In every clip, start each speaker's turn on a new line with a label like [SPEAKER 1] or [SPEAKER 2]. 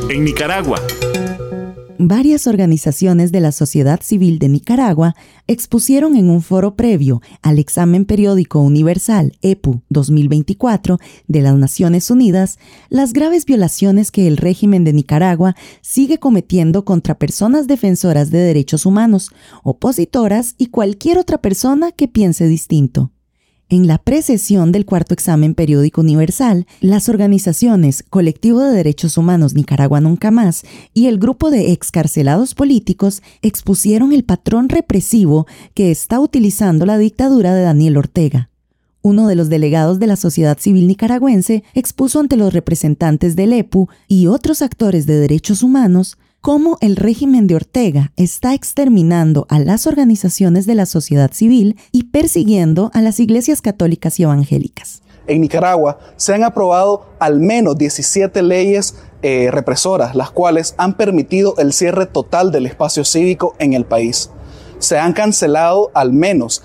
[SPEAKER 1] en Nicaragua.
[SPEAKER 2] Varias organizaciones de la sociedad civil de Nicaragua expusieron en un foro previo al examen periódico universal EPU 2024 de las Naciones Unidas las graves violaciones que el régimen de Nicaragua sigue cometiendo contra personas defensoras de derechos humanos, opositoras y cualquier otra persona que piense distinto. En la precesión del cuarto examen periódico universal, las organizaciones Colectivo de Derechos Humanos Nicaragua Nunca Más y el grupo de excarcelados políticos expusieron el patrón represivo que está utilizando la dictadura de Daniel Ortega. Uno de los delegados de la sociedad civil nicaragüense expuso ante los representantes del EPU y otros actores de derechos humanos cómo el régimen de Ortega está exterminando a las organizaciones de la sociedad civil y persiguiendo a las iglesias católicas y evangélicas.
[SPEAKER 3] En Nicaragua se han aprobado al menos 17 leyes represoras, las cuales han permitido el cierre total del espacio cívico en el país. Se han cancelado al menos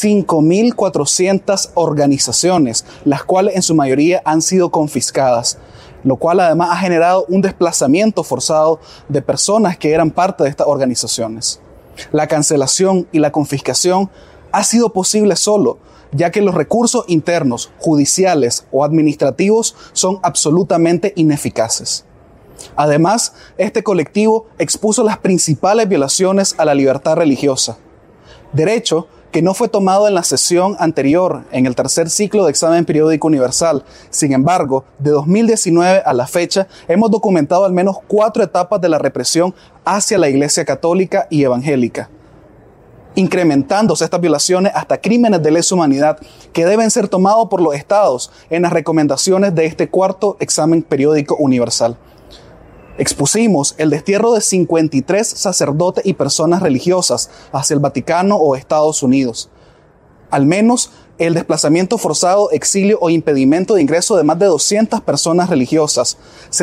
[SPEAKER 3] 5.400 organizaciones, las cuales en su mayoría han sido confiscadas, lo cual además ha generado un desplazamiento forzado de personas que eran parte de estas organizaciones. La cancelación y la confiscación ha sido posible solo, ya que los recursos internos, judiciales o administrativos son absolutamente ineficaces. Además, este colectivo expuso las principales violaciones a la libertad religiosa, derecho que no fue tomado en la sesión anterior, en el tercer ciclo de examen periódico universal. Sin embargo, de 2019 a la fecha, hemos documentado al menos 4 etapas de la represión hacia la Iglesia católica y evangélica, incrementándose estas violaciones hasta crímenes de lesa humanidad que deben ser tomados por los estados en las recomendaciones de este cuarto examen periódico universal. Expusimos el destierro de 53 sacerdotes y personas religiosas hacia el Vaticano o Estados Unidos. Al menos el desplazamiento forzado, exilio o impedimento de ingreso de más de 200 personas religiosas.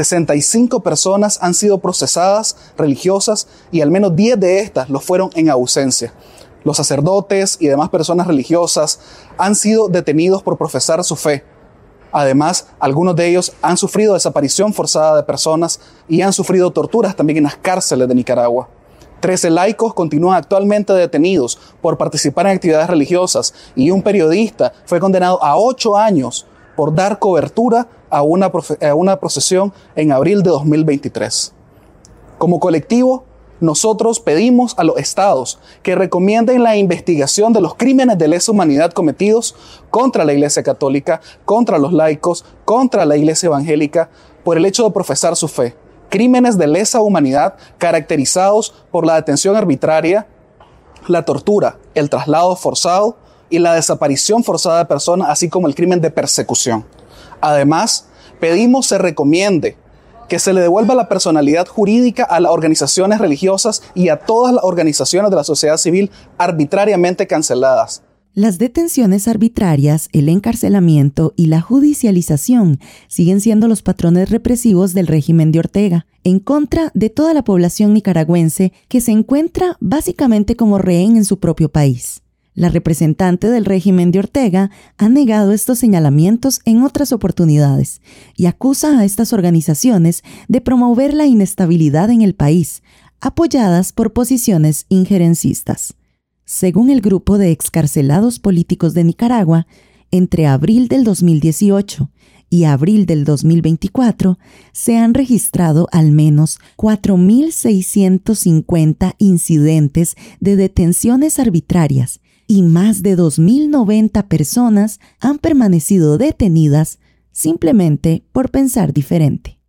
[SPEAKER 3] 65 personas han sido procesadas religiosas y al menos 10 de estas lo fueron en ausencia. Los sacerdotes y demás personas religiosas han sido detenidos por profesar su fe. Además, algunos de ellos han sufrido desaparición forzada de personas y han sufrido torturas también en las cárceles de Nicaragua. 13 laicos continúan actualmente detenidos por participar en actividades religiosas y un periodista fue condenado a 8 años por dar cobertura a una procesión en abril de 2023. Como colectivo, nosotros pedimos a los estados que recomienden la investigación de los crímenes de lesa humanidad cometidos contra la Iglesia católica, contra los laicos, contra la Iglesia evangélica, por el hecho de profesar su fe. Crímenes de lesa humanidad caracterizados por la detención arbitraria, la tortura, el traslado forzado y la desaparición forzada de personas, así como el crimen de persecución. Además, pedimos se recomiende que se le devuelva la personalidad jurídica a las organizaciones religiosas y a todas las organizaciones de la sociedad civil arbitrariamente canceladas.
[SPEAKER 2] Las detenciones arbitrarias, el encarcelamiento y la judicialización siguen siendo los patrones represivos del régimen de Ortega, en contra de toda la población nicaragüense que se encuentra básicamente como rehén en su propio país. La representante del régimen de Ortega ha negado estos señalamientos en otras oportunidades y acusa a estas organizaciones de promover la inestabilidad en el país, apoyadas por posiciones injerencistas. Según el grupo de excarcelados políticos de Nicaragua, entre abril del 2018 y abril del 2024 se han registrado al menos 4.650 incidentes de detenciones arbitrarias y más de 2.090 personas han permanecido detenidas simplemente por pensar diferente.